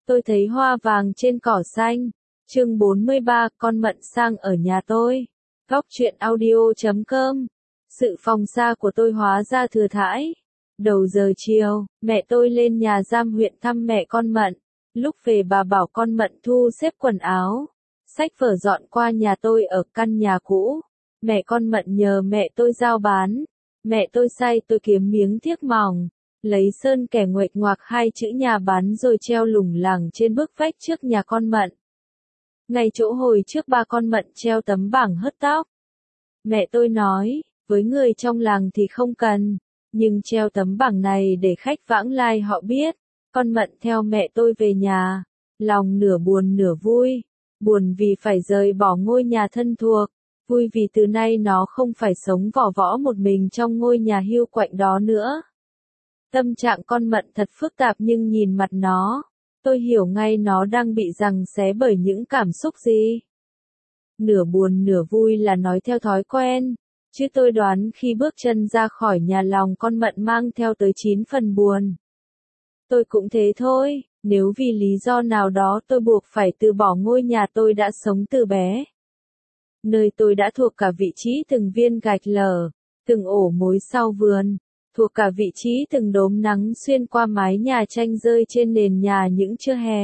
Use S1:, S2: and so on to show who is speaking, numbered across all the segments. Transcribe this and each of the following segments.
S1: Tôi thấy hoa vàng trên cỏ xanh. Chương 43, con mận sang ở nhà tôi. Góc truyện audio.com. Sự phòng xa của tôi hóa ra thừa thãi. Đầu giờ chiều, mẹ tôi lên nhà giam huyện thăm mẹ con mận. Lúc về bà bảo con mận thu xếp quần áo, sách vở dọn qua nhà tôi ở căn nhà cũ. Mẹ con mận nhờ mẹ tôi giao bán. Mẹ tôi sai tôi kiếm miếng thiếc mỏng, lấy sơn kẻ nguệch ngoạc hai chữ nhà bán rồi treo lủng lẳng trên bức vách trước nhà con mận. Ngay chỗ hồi trước ba con mận treo tấm bảng hớt tóc. Mẹ tôi nói, với người trong làng thì không cần, nhưng treo tấm bảng này để khách vãng lai họ biết. Con mận theo mẹ tôi về nhà, lòng nửa buồn nửa vui. Buồn vì phải rời bỏ ngôi nhà thân thuộc, vui vì từ nay nó không phải sống vỏ võ một mình trong ngôi nhà hiu quạnh đó nữa. Tâm trạng con mận thật phức tạp nhưng nhìn mặt nó, tôi hiểu ngay nó đang bị giằng xé bởi những cảm xúc gì. Nửa buồn nửa vui là nói theo thói quen, chứ tôi đoán khi bước chân ra khỏi nhà lòng con mận mang theo tới 9 phần buồn. Tôi cũng thế thôi, nếu vì lý do nào đó tôi buộc phải từ bỏ ngôi nhà tôi đã sống từ bé. Nơi tôi đã thuộc cả vị trí từng viên gạch lở, từng ổ mối sau vườn, thuộc cả vị trí từng đốm nắng xuyên qua mái nhà tranh rơi trên nền nhà những trưa hè.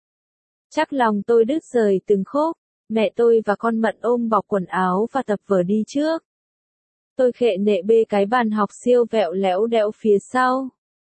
S1: Chắc lòng tôi đứt rời từng khúc, mẹ tôi và con mận ôm bọc quần áo và tập vở đi trước. Tôi khệ nệ bê cái bàn học siêu vẹo léo đẽo phía sau.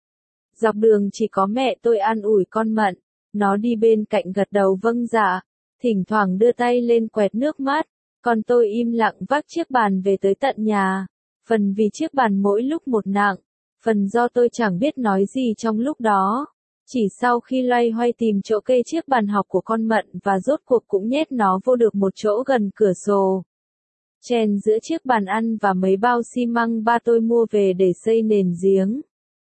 S1: Dọc đường chỉ có mẹ tôi an ủi con mận, nó đi bên cạnh gật đầu vâng dạ, thỉnh thoảng đưa tay lên quẹt nước mắt, còn tôi im lặng vác chiếc bàn về tới tận nhà, phần vì chiếc bàn mỗi lúc một nặng, phần do tôi chẳng biết nói gì trong lúc đó. Chỉ sau khi loay hoay tìm chỗ kê chiếc bàn học của con mận và rốt cuộc cũng nhét nó vô được một chỗ gần cửa sổ. Chèn giữa chiếc bàn ăn và mấy bao xi măng ba tôi mua về để xây nền giếng.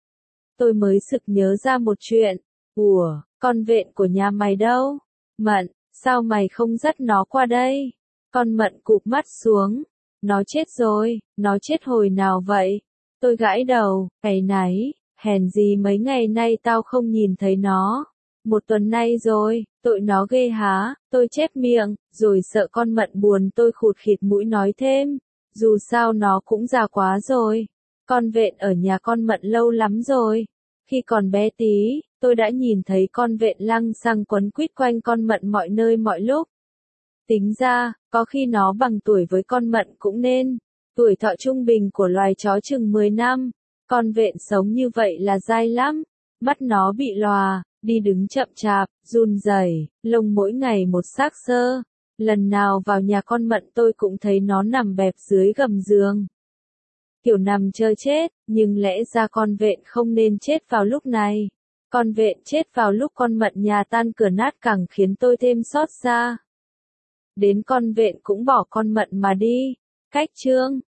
S1: Tôi mới sực nhớ ra một chuyện. Ủa, con vện của nhà mày đâu? Mận, sao mày không dắt nó qua đây? Con mận cụp mắt xuống. Nó chết rồi, nó chết hồi nào vậy? Tôi gãi đầu, áy náy, hèn gì mấy ngày nay tao không nhìn thấy nó. 1 tuần nay rồi, tội nó ghê há, tôi chép miệng, rồi sợ con mận buồn tôi khụt khịt mũi nói thêm. Dù sao nó cũng già quá rồi. Con vện ở nhà con mận lâu lắm rồi. Khi còn bé tí, tôi đã nhìn thấy con vện lăng xăng quấn quýt quanh con mận mọi nơi mọi lúc. Tính ra, có khi nó bằng tuổi với con mận cũng nên. Tuổi thọ trung bình của loài chó chừng 10 năm. Con vện sống như vậy là dai lắm. Mắt nó bị lòa, đi đứng chậm chạp, run rẩy, lông mỗi ngày một xác xơ. Lần nào vào nhà con mận tôi cũng thấy nó nằm bẹp dưới gầm giường. Kiểu nằm chờ chết, nhưng lẽ ra con vện không nên chết vào lúc này. Con vện chết vào lúc con mận nhà tan cửa nát càng khiến tôi thêm xót xa. Đến con vện cũng bỏ con mận mà đi. Cách chương